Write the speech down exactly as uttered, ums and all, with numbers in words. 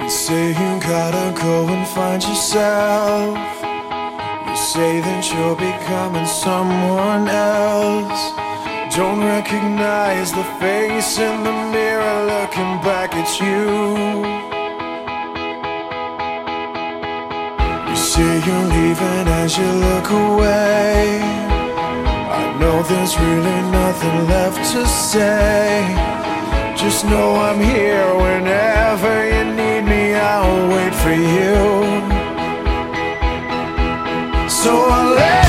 Say you gotta go and find yourself. You say that you're becoming someone else. Don't recognize the face in the mirror looking back at you. You say you're leaving as you look away. I know there's really nothing left to say. Just know I'm here whenever you need me. I'll wait for you. So I'll let